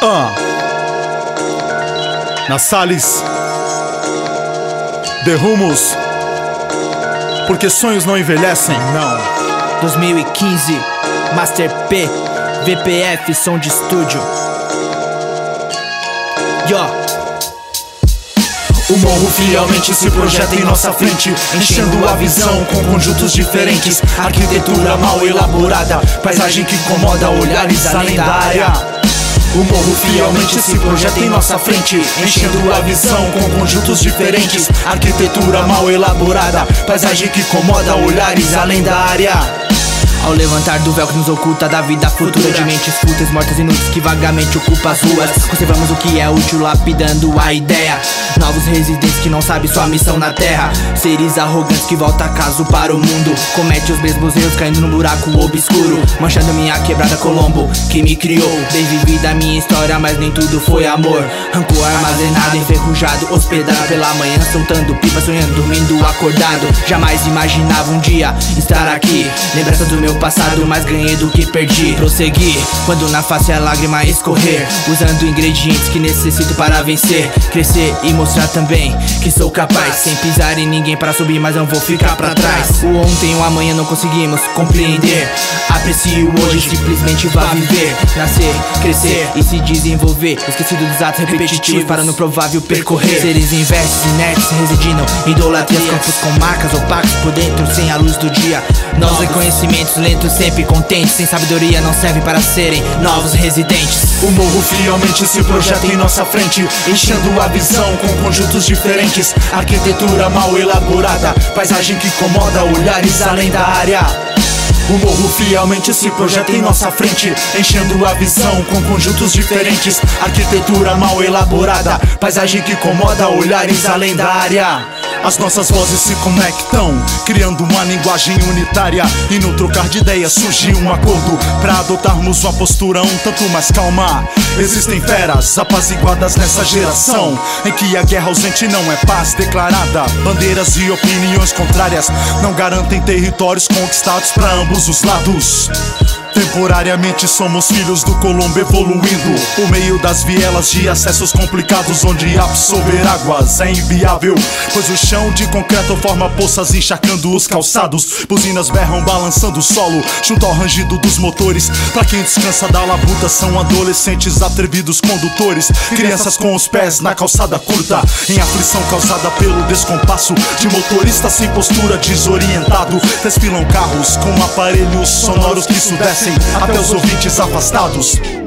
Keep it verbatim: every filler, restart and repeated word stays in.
Ah. Na Salles de rumos, porque sonhos não envelhecem, não. dois mil e quinze, Master P, V P F, som de estúdio. Yo. O morro fielmente se projeta em nossa frente, enchendo a visão com conjuntos diferentes. Arquitetura mal elaborada, paisagem que incomoda olhares além da área. O morro fielmente se projeta em nossa frente, enchendo a visão com conjuntos diferentes. Arquitetura mal elaborada, paisagem que incomoda olhares além da área. Ao levantar do véu que nos oculta da vida futura, de mentes fúteis, mortas inúteis que vagamente ocupam as ruas, conservamos o que é útil, lapidando a ideia. Novos residentes que não sabem sua missão na terra, seres arrogantes que voltam acaso para o mundo, comete os mesmos erros caindo num buraco obscuro, manchando minha quebrada Colombo que me criou. Bem vivida a minha história, mas nem tudo foi amor. Rancor armazenado, enferrujado, hospedado pela manhã, soltando pipa, sonhando, dormindo, acordado. Jamais imaginava um dia estar aqui, lembrança do meu passado, mas ganhei do que perdi. Prossegui, quando na face a lágrima escorrer, usando ingredientes que necessito para vencer, crescer e mostrar também que sou capaz, sem pisar em ninguém para subir, mas não vou ficar pra trás. O ontem e o amanhã não conseguimos compreender. Aprecie o hoje, simplesmente vá viver, nascer, crescer e se desenvolver, esquecido dos atos repetitivos para no provável percorrer. Seres inversos, inertes, residindo idolatrias, campos com marcas opacas por dentro, sem a luz do dia. Novos reconhecimentos lentos, sempre contentes, sem sabedoria não serve para serem novos residentes. O morro fielmente se projeta em nossa frente, enchendo a visão com conjuntos diferentes. Arquitetura mal elaborada, paisagem que incomoda olhares além da área. O morro fielmente se projeta em nossa frente, enchendo a visão com conjuntos diferentes. Arquitetura mal elaborada, paisagem que incomoda olhares além da área. As nossas vozes se conectam, criando uma linguagem unitária, e no trocar de ideias surgiu um acordo pra adotarmos uma postura um tanto mais calma. Existem feras apaziguadas nessa geração, em que a guerra ausente não é paz declarada. Bandeiras e opiniões contrárias não garantem territórios conquistados pra ambos os lados. Temporariamente somos filhos do Colombo evoluindo por meio das vielas de acessos complicados, onde absorver águas é inviável, pois o chão de concreto forma poças encharcando os calçados. Buzinas berram balançando o solo junto ao rangido dos motores. Pra quem descansa da labuta são adolescentes atrevidos condutores, crianças com os pés na calçada curta, em aflição causada pelo descompasso de motorista sem postura, desorientado. Desfilam carros com aparelhos sonoros que sudescem até os ouvintes afastados.